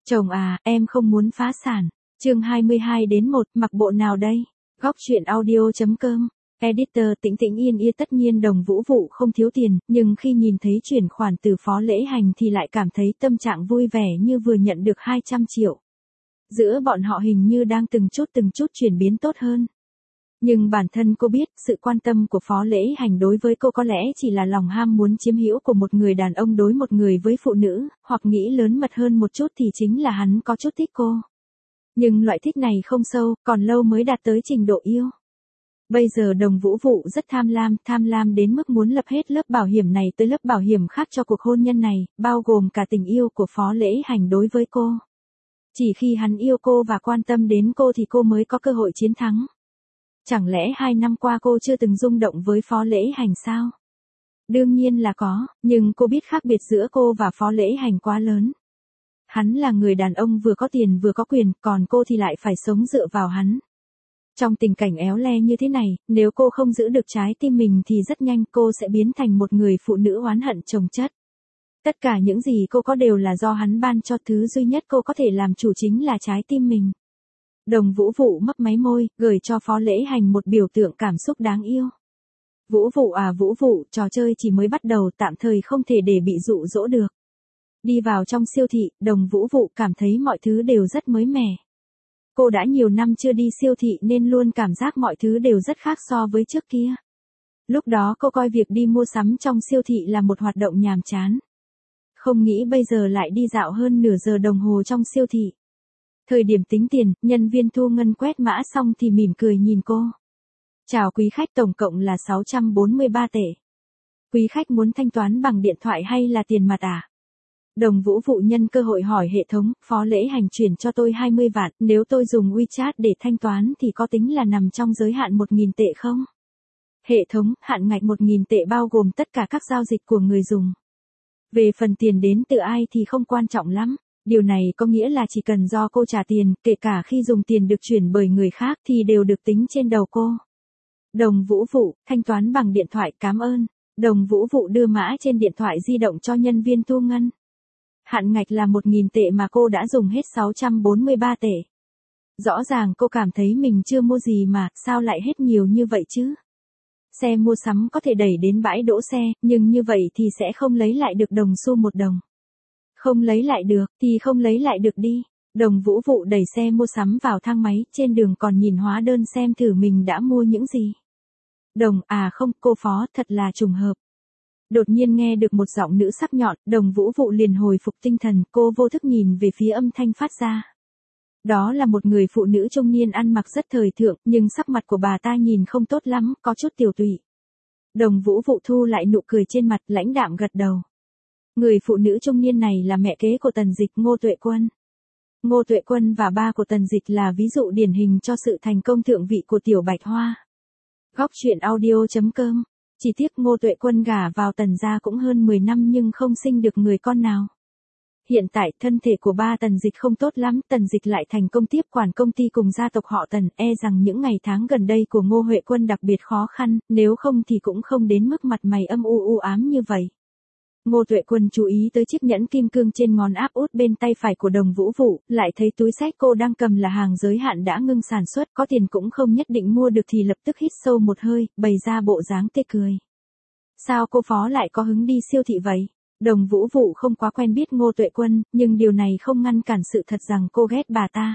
Chồng à, em không muốn phá sản. Chương 22-1, mặc bộ nào đây? Góc truyện audio.com. Editor Tĩnh Tĩnh Yên Yên. Tất nhiên Đồng Vũ Vụ không thiếu tiền, nhưng khi nhìn thấy chuyển khoản từ Phó Lễ Hành thì lại cảm thấy tâm trạng vui vẻ như vừa nhận được 200 triệu. Giữa bọn họ hình như đang từng chút chuyển biến tốt hơn. Nhưng bản thân cô biết, sự quan tâm của Phó Lễ Hành đối với cô có lẽ chỉ là lòng ham muốn chiếm hữu của một người đàn ông đối một người với phụ nữ, hoặc nghĩ lớn mật hơn một chút thì chính là hắn có chút thích cô. Nhưng loại thích này không sâu, còn lâu mới đạt tới trình độ yêu. Bây giờ Đồng Vũ Vụ rất tham lam đến mức muốn lập hết lớp bảo hiểm này tới lớp bảo hiểm khác cho cuộc hôn nhân này, bao gồm cả tình yêu của Phó Lễ Hành đối với cô. Chỉ khi hắn yêu cô và quan tâm đến cô thì cô mới có cơ hội chiến thắng. Chẳng lẽ 2 năm qua cô chưa từng rung động với Phó Lễ Hành sao? Đương nhiên là có, nhưng cô biết khác biệt giữa cô và Phó Lễ Hành quá lớn. Hắn là người đàn ông vừa có tiền vừa có quyền, còn cô thì lại phải sống dựa vào hắn. Trong tình cảnh éo le như thế này, nếu cô không giữ được trái tim mình thì rất nhanh cô sẽ biến thành một người phụ nữ oán hận chồng chất. Tất cả những gì cô có đều là do hắn ban cho, thứ duy nhất cô có thể làm chủ chính là trái tim mình. Đồng Vũ Vụ mấp máy môi, gửi cho Phó Lễ Hành một biểu tượng cảm xúc đáng yêu. Vũ Vụ à Vũ Vụ, trò chơi chỉ mới bắt đầu, tạm thời không thể để bị dụ dỗ được. Đi vào trong siêu thị, Đồng Vũ Vụ cảm thấy mọi thứ đều rất mới mẻ. Cô đã nhiều năm chưa đi siêu thị nên luôn cảm giác mọi thứ đều rất khác so với trước kia. Lúc đó cô coi việc đi mua sắm trong siêu thị là một hoạt động nhàm chán. Không nghĩ bây giờ lại đi dạo hơn nửa giờ đồng hồ trong siêu thị. Thời điểm tính tiền, nhân viên thu ngân quét mã xong thì mỉm cười nhìn cô. Chào quý khách, tổng cộng là 643 tệ. Quý khách muốn thanh toán bằng điện thoại hay là tiền mặt à? Đồng Vũ Vụ nhân cơ hội hỏi hệ thống, Phó Lễ Hành chuyển cho tôi 20 vạn, nếu tôi dùng WeChat để thanh toán thì có tính là nằm trong giới hạn 1.000 tệ không? Hệ thống, hạn ngạch 1.000 tệ bao gồm tất cả các giao dịch của người dùng. Về phần tiền đến từ ai thì không quan trọng lắm. Điều này có nghĩa là chỉ cần do cô trả tiền, kể cả khi dùng tiền được chuyển bởi người khác thì đều được tính trên đầu cô. Đồng Vũ Vụ, thanh toán bằng điện thoại, cảm ơn. Đồng Vũ Vụ đưa mã trên điện thoại di động cho nhân viên thu ngân. Hạn ngạch là 1.000 tệ mà cô đã dùng hết 643 tệ. Rõ ràng cô cảm thấy mình chưa mua gì mà, sao lại hết nhiều như vậy chứ? Xe mua sắm có thể đẩy đến bãi đỗ xe, nhưng như vậy thì sẽ không lấy lại được đồng xu một đồng. Không lấy lại được, thì không lấy lại được đi. Đồng Vũ Vụ đẩy xe mua sắm vào thang máy, trên đường còn nhìn hóa đơn xem thử mình đã mua những gì. Đồng, à không, cô Phó, thật là trùng hợp. Đột nhiên nghe được một giọng nữ sắc nhọn, Đồng Vũ Vụ liền hồi phục tinh thần, cô vô thức nhìn về phía âm thanh phát ra. Đó là một người phụ nữ trung niên ăn mặc rất thời thượng, nhưng sắc mặt của bà ta nhìn không tốt lắm, có chút tiều tụy. Đồng Vũ Vụ thu lại nụ cười trên mặt, lãnh đạm gật đầu. Người phụ nữ trung niên này là mẹ kế của Tần Dịch, Ngô Tuệ Quân. Ngô Tuệ Quân và ba của Tần Dịch là ví dụ điển hình cho sự thành công thượng vị của Tiểu Bạch Hoa. Góc truyện audio.com. Chỉ tiếc Ngô Tuệ Quân gả vào Tần gia cũng hơn 10 năm nhưng không sinh được người con nào. Hiện tại thân thể của ba Tần Dịch không tốt lắm, Tần Dịch lại thành công tiếp quản công ty cùng gia tộc họ Tần, e rằng những ngày tháng gần đây của Ngô Huệ Quân đặc biệt khó khăn, nếu không thì cũng không đến mức mặt mày âm u ám như vậy. Ngô Tuệ Quân chú ý tới chiếc nhẫn kim cương trên ngón áp út bên tay phải của Đồng Vũ Vụ, lại thấy túi xách cô đang cầm là hàng giới hạn đã ngưng sản xuất, có tiền cũng không nhất định mua được thì lập tức hít sâu một hơi, bày ra bộ dáng tê cười. Sao cô Phó lại có hứng đi siêu thị vậy? Đồng Vũ Vụ không quá quen biết Ngô Tuệ Quân, nhưng điều này không ngăn cản sự thật rằng cô ghét bà ta.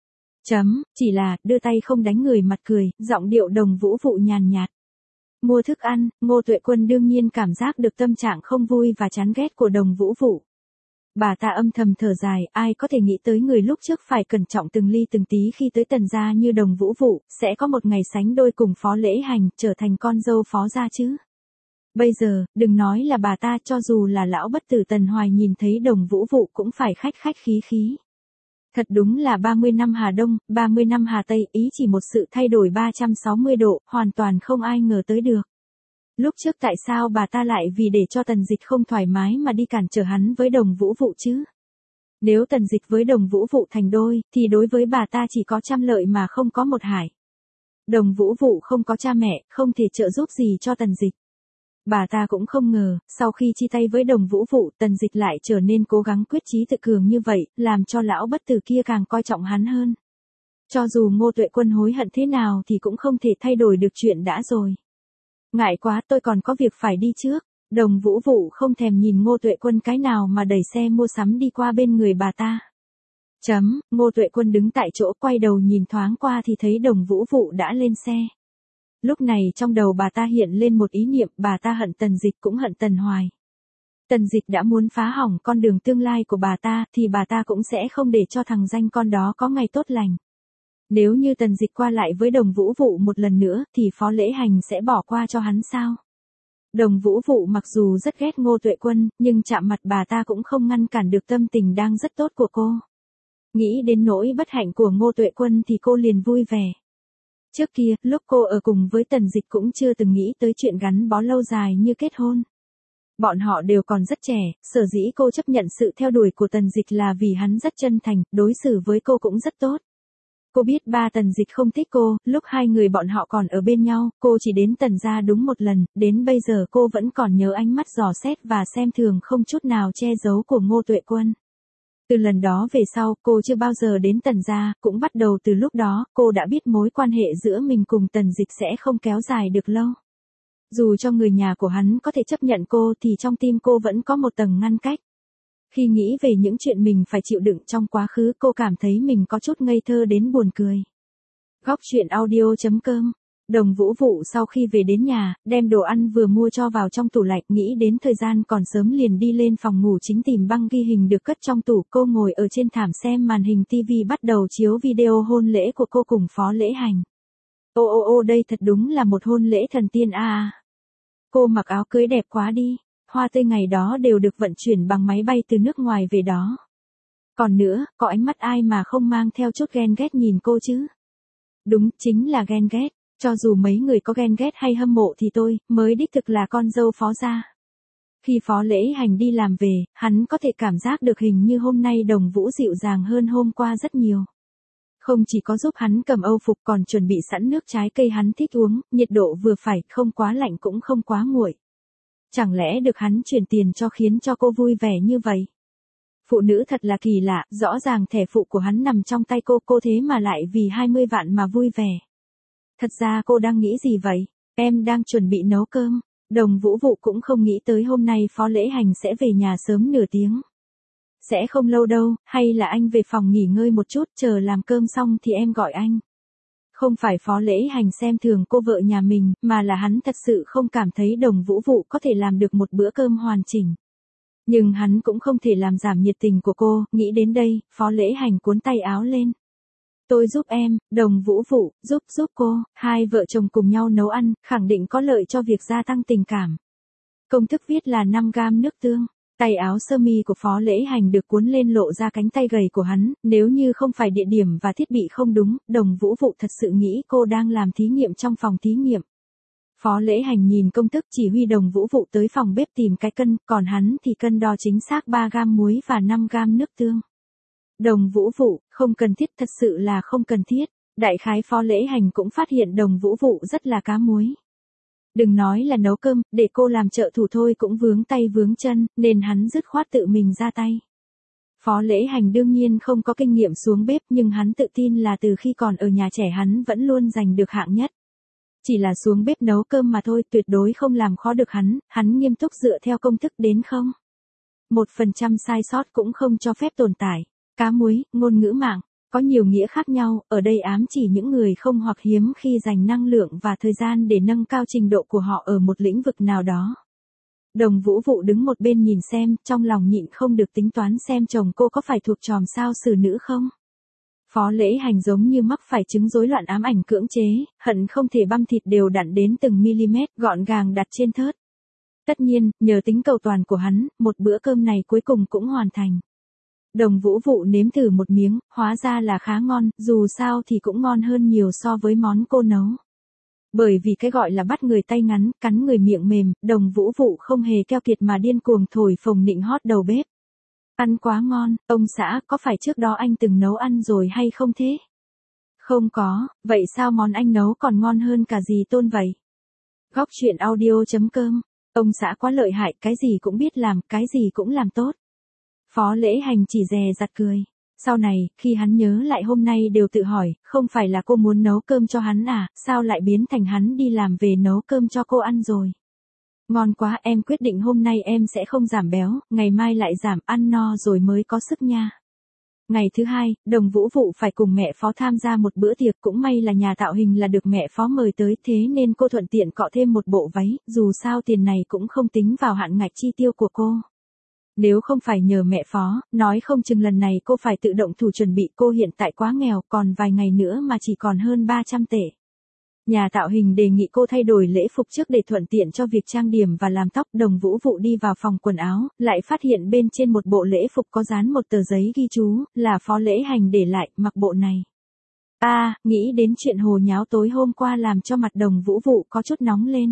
Chỉ là, đưa tay không đánh người mặt cười, giọng điệu Đồng Vũ Vụ nhàn nhạt. Mua thức ăn, Ngô Tuệ Quân đương nhiên cảm giác được tâm trạng không vui và chán ghét của Đồng Vũ Vụ. Bà ta âm thầm thở dài, ai có thể nghĩ tới người lúc trước phải cẩn trọng từng ly từng tí khi tới Tần gia như Đồng Vũ Vụ, sẽ có một ngày sánh đôi cùng Phó Lễ Hành, trở thành con dâu Phó gia chứ. Bây giờ, đừng nói là bà ta, cho dù là lão bất tử Tần Hoài nhìn thấy Đồng Vũ Vụ cũng phải khách khí. Thật đúng là 30 năm Hà Đông, 30 năm Hà Tây, ý chỉ một sự thay đổi 360 độ, hoàn toàn không ai ngờ tới được. Lúc trước tại sao bà ta lại vì để cho Tần Dịch không thoải mái mà đi cản trở hắn với Đồng Vũ Vụ chứ? Nếu Tần Dịch với Đồng Vũ Vụ thành đôi, thì đối với bà ta chỉ có trăm lợi mà không có một hại. Đồng Vũ Vụ không có cha mẹ, không thể trợ giúp gì cho Tần Dịch. Bà ta cũng không ngờ, sau khi chia tay với Đồng Vũ Vụ, Tần Dịch lại trở nên cố gắng quyết chí tự cường như vậy, làm cho lão bất tử kia càng coi trọng hắn hơn. Cho dù Ngô Tuệ Quân hối hận thế nào thì cũng không thể thay đổi được chuyện đã rồi. Ngại quá, tôi còn có việc phải đi trước. Đồng Vũ Vụ không thèm nhìn Ngô Tuệ Quân cái nào mà đẩy xe mua sắm đi qua bên người bà ta. Ngô Tuệ Quân đứng tại chỗ quay đầu nhìn thoáng qua thì thấy Đồng Vũ Vụ đã lên xe. Lúc này trong đầu bà ta hiện lên một ý niệm, bà ta hận Tần Dịch cũng hận Tần Hoài. Tần Dịch đã muốn phá hỏng con đường tương lai của bà ta thì bà ta cũng sẽ không để cho thằng danh con đó có ngày tốt lành. Nếu như Tần Dịch qua lại với Đồng Vũ Vụ một lần nữa thì Phó Lễ Hành sẽ bỏ qua cho hắn sao? Đồng Vũ Vụ mặc dù rất ghét Ngô Tuệ Quân, nhưng chạm mặt bà ta cũng không ngăn cản được tâm tình đang rất tốt của cô. Nghĩ đến nỗi bất hạnh của Ngô Tuệ Quân thì cô liền vui vẻ. Trước kia, lúc cô ở cùng với Tần Dịch cũng chưa từng nghĩ tới chuyện gắn bó lâu dài như kết hôn. Bọn họ đều còn rất trẻ, sở dĩ cô chấp nhận sự theo đuổi của Tần Dịch là vì hắn rất chân thành, đối xử với cô cũng rất tốt. Cô biết ba Tần Dịch không thích cô, lúc hai người bọn họ còn ở bên nhau, cô chỉ đến Tần gia đúng một lần, đến bây giờ cô vẫn còn nhớ ánh mắt dò xét và xem thường không chút nào che giấu của Ngô Tuệ Quân. Từ lần đó về sau, cô chưa bao giờ đến Tần gia, cũng bắt đầu từ lúc đó, cô đã biết mối quan hệ giữa mình cùng Tần Dịch sẽ không kéo dài được lâu. Dù cho người nhà của hắn có thể chấp nhận cô thì trong tim cô vẫn có một tầng ngăn cách. Khi nghĩ về những chuyện mình phải chịu đựng trong quá khứ, cô cảm thấy mình có chút ngây thơ đến buồn cười. Góc truyện audio.com. Đồng Vũ Vụ sau khi về đến nhà, đem đồ ăn vừa mua cho vào trong tủ lạnh, nghĩ đến thời gian còn sớm liền đi lên phòng ngủ chính tìm băng ghi hình được cất trong tủ. Cô ngồi ở trên thảm xem màn hình tivi bắt đầu chiếu video hôn lễ của cô cùng Phó Lễ Hành. Ô đây thật đúng là một hôn lễ thần tiên à. Cô mặc áo cưới đẹp quá đi. Hoa tươi ngày đó đều được vận chuyển bằng máy bay từ nước ngoài về đó. Còn nữa, có ánh mắt ai mà không mang theo chút ghen ghét nhìn cô chứ? Đúng, chính là ghen ghét. Cho dù mấy người có ghen ghét hay hâm mộ thì tôi mới đích thực là con dâu Phó gia. Khi Phó Lễ Hành đi làm về, hắn có thể cảm giác được hình như hôm nay Đồng Vũ dịu dàng hơn hôm qua rất nhiều. Không chỉ có giúp hắn cầm âu phục còn chuẩn bị sẵn nước trái cây hắn thích uống, nhiệt độ vừa phải, không quá lạnh cũng không quá nguội. Chẳng lẽ được hắn chuyển tiền cho khiến cho cô vui vẻ như vậy? Phụ nữ thật là kỳ lạ, rõ ràng thẻ phụ của hắn nằm trong tay cô thế mà lại vì 20 vạn mà vui vẻ. Thật ra cô đang nghĩ gì vậy? Em đang chuẩn bị nấu cơm. Đồng Vũ Vụ cũng không nghĩ tới hôm nay Phó Lễ Hành sẽ về nhà sớm nửa tiếng. Sẽ không lâu đâu, hay là anh về phòng nghỉ ngơi một chút, chờ làm cơm xong thì em gọi anh. Không phải Phó Lễ Hành xem thường cô vợ nhà mình, mà là hắn thật sự không cảm thấy Đồng Vũ Vụ có thể làm được một bữa cơm hoàn chỉnh. Nhưng hắn cũng không thể làm giảm nhiệt tình của cô, nghĩ đến đây, Phó Lễ Hành cuốn tay áo lên. Tôi giúp em, Đồng Vũ Vụ, giúp cô, hai vợ chồng cùng nhau nấu ăn, khẳng định có lợi cho việc gia tăng tình cảm. Công thức viết là 5 gam nước tương. Tay áo sơ mi của Phó Lễ Hành được cuốn lên lộ ra cánh tay gầy của hắn, nếu như không phải địa điểm và thiết bị không đúng, Đồng Vũ Vụ thật sự nghĩ cô đang làm thí nghiệm trong phòng thí nghiệm. Phó Lễ Hành nhìn công thức chỉ huy Đồng Vũ Vụ tới phòng bếp tìm cái cân, còn hắn thì cân đo chính xác 3 gam muối và 5 gam nước tương. Đồng Vũ Vụ, không cần thiết, thật sự là không cần thiết. Đại khái Phó Lễ Hành cũng phát hiện Đồng Vũ Vụ rất là cá muối. Đừng nói là nấu cơm, để cô làm trợ thủ thôi cũng vướng tay vướng chân, nên hắn dứt khoát tự mình ra tay. Phó Lễ Hành đương nhiên không có kinh nghiệm xuống bếp, nhưng hắn tự tin là từ khi còn ở nhà trẻ hắn vẫn luôn giành được hạng nhất. Chỉ là xuống bếp nấu cơm mà thôi, tuyệt đối không làm khó được hắn nghiêm túc dựa theo công thức đến không. 1% sai sót cũng không cho phép tồn tại. Cá muối, ngôn ngữ mạng, có nhiều nghĩa khác nhau, ở đây ám chỉ những người không hoặc hiếm khi dành năng lượng và thời gian để nâng cao trình độ của họ ở một lĩnh vực nào đó. Đồng Vũ Vụ đứng một bên nhìn xem, trong lòng nhịn không được tính toán xem chồng cô có phải thuộc chòm sao xử nữ không. Phó Lễ Hành giống như mắc phải chứng rối loạn ám ảnh cưỡng chế, hận không thể băm thịt đều đặn đến từng mm, gọn gàng đặt trên thớt. Tất nhiên, nhờ tính cầu toàn của hắn, một bữa cơm này cuối cùng cũng hoàn thành. Đồng Vũ Vụ nếm thử một miếng, hóa ra là khá ngon, dù sao thì cũng ngon hơn nhiều so với món cô nấu. Bởi vì cái gọi là bắt người tay ngắn, cắn người miệng mềm, Đồng Vũ Vụ không hề keo kiệt mà điên cuồng thổi phồng nịnh hót đầu bếp. Ăn quá ngon, ông xã, có phải trước đó anh từng nấu ăn rồi hay không thế? Không có, vậy sao món anh nấu còn ngon hơn cả dì Tôn vậy? Góc truyện audio.com Ông xã quá lợi hại, cái gì cũng biết làm, cái gì cũng làm tốt. Phó Lễ Hành chỉ dè dặt cười. Sau này, khi hắn nhớ lại hôm nay đều tự hỏi, không phải là cô muốn nấu cơm cho hắn à, sao lại biến thành hắn đi làm về nấu cơm cho cô ăn rồi. Ngon quá, em quyết định hôm nay em sẽ không giảm béo, ngày mai lại giảm, ăn no rồi mới có sức nha. Ngày thứ hai, Đồng Vũ Vụ phải cùng mẹ Phó tham gia một bữa tiệc, cũng may là nhà tạo hình là được mẹ Phó mời tới, thế nên cô thuận tiện cọ thêm một bộ váy, dù sao tiền này cũng không tính vào hạn ngạch chi tiêu của cô. Nếu không phải nhờ mẹ Phó, nói không chừng lần này cô phải tự động thủ chuẩn bị, cô hiện tại quá nghèo, còn vài ngày nữa mà chỉ còn hơn 300 tệ. Nhà tạo hình đề nghị cô thay đổi lễ phục trước để thuận tiện cho việc trang điểm và làm tóc. Đồng Vũ Vụ đi vào phòng quần áo, lại phát hiện bên trên một bộ lễ phục có dán một tờ giấy ghi chú, là Phó Lễ Hành để lại, mặc bộ này. Nghĩ đến chuyện hồ nháo tối hôm qua làm cho mặt Đồng Vũ Vụ có chút nóng lên.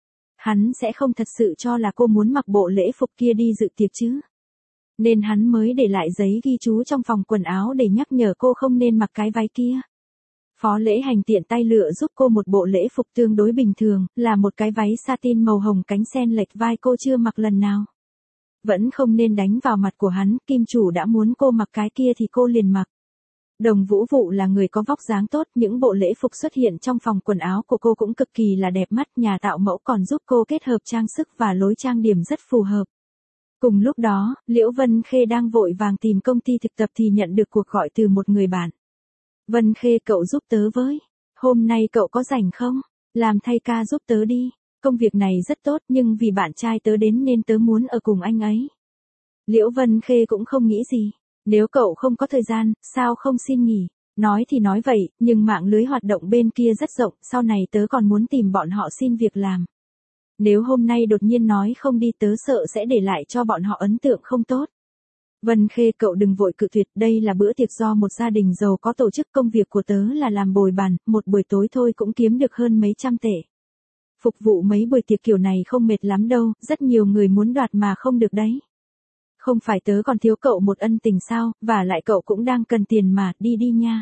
Hắn sẽ không thật sự cho là cô muốn mặc bộ lễ phục kia đi dự tiệc chứ. Nên hắn mới để lại giấy ghi chú trong phòng quần áo để nhắc nhở cô không nên mặc cái váy kia. Phó Lễ Hành tiện tay lựa giúp cô một bộ lễ phục tương đối bình thường, là một cái váy satin màu hồng cánh sen lệch vai, cô chưa mặc lần nào. Vẫn không nên đánh vào mặt của hắn, kim chủ đã muốn cô mặc cái kia thì cô liền mặc. Đồng Vũ Vụ là người có vóc dáng tốt, những bộ lễ phục xuất hiện trong phòng quần áo của cô cũng cực kỳ là đẹp mắt, nhà tạo mẫu còn giúp cô kết hợp trang sức và lối trang điểm rất phù hợp. Cùng lúc đó, Liễu Vân Khê đang vội vàng tìm công ty thực tập thì nhận được cuộc gọi từ một người bạn. Vân Khê, cậu giúp tớ với. Hôm nay cậu có rảnh không? Làm thay ca giúp tớ đi. Công việc này rất tốt nhưng vì bạn trai tớ đến nên tớ muốn ở cùng anh ấy. Liễu Vân Khê cũng không nghĩ gì. Nếu cậu không có thời gian, sao không xin nghỉ? Nói thì nói vậy, nhưng mạng lưới hoạt động bên kia rất rộng, sau này tớ còn muốn tìm bọn họ xin việc làm. Nếu hôm nay đột nhiên nói không đi tớ sợ sẽ để lại cho bọn họ ấn tượng không tốt. Vân Khê, cậu đừng vội cự tuyệt, đây là bữa tiệc do một gia đình giàu có tổ chức, công việc của tớ là làm bồi bàn, một buổi tối thôi cũng kiếm được hơn mấy trăm tệ. Phục vụ mấy buổi tiệc kiểu này không mệt lắm đâu, rất nhiều người muốn đoạt mà không được đấy. Không phải tớ còn thiếu cậu một ân tình sao, và lại cậu cũng đang cần tiền mà, đi đi nha.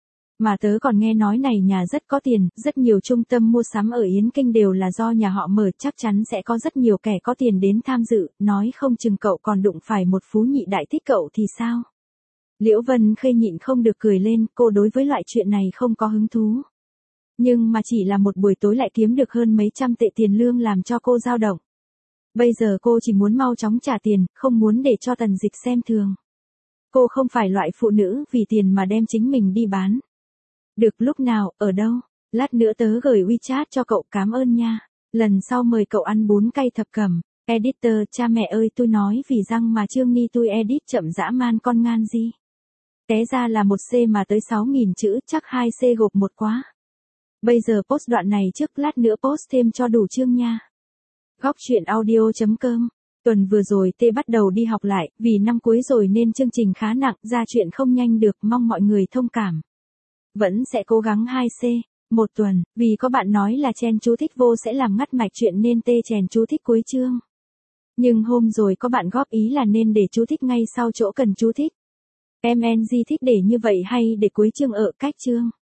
Mà tớ còn nghe nói này nhà rất có tiền, rất nhiều trung tâm mua sắm ở Yến Kinh đều là do nhà họ mở, chắc chắn sẽ có rất nhiều kẻ có tiền đến tham dự, nói không chừng cậu còn đụng phải một phú nhị đại thích cậu thì sao? Liễu Vân Khê nhịn không được cười lên, cô đối với loại chuyện này không có hứng thú. Nhưng mà chỉ là một buổi tối lại kiếm được hơn mấy trăm tệ tiền lương làm cho cô dao động. Bây giờ cô chỉ muốn mau chóng trả tiền, không muốn để cho Tần Dịch xem thường. Cô không phải loại phụ nữ vì tiền mà đem chính mình đi bán. Được, lúc nào, ở đâu? Lát nữa tớ gửi WeChat cho cậu, cảm ơn nha. Lần sau mời cậu ăn bún cay thập cẩm. Editor, cha mẹ ơi tôi nói vì răng mà Trương Ni tôi edit chậm dã man con ngan gì. Té ra là 1C mà tới 6.000 chữ, chắc 2C gộp một quá. Bây giờ post đoạn này trước, lát nữa post thêm cho đủ chương nha. Góc truyện audio.com. Tuần vừa rồi T bắt đầu đi học lại, vì năm cuối rồi nên chương trình khá nặng, ra chuyện không nhanh được, mong mọi người thông cảm. Vẫn sẽ cố gắng 2C, một tuần, vì có bạn nói là chen chú thích vô sẽ làm ngắt mạch chuyện nên T chèn chú thích cuối chương. Nhưng hôm rồi có bạn góp ý là nên để chú thích ngay sau chỗ cần chú thích. MNG thích để như vậy hay để cuối chương ở cách chương?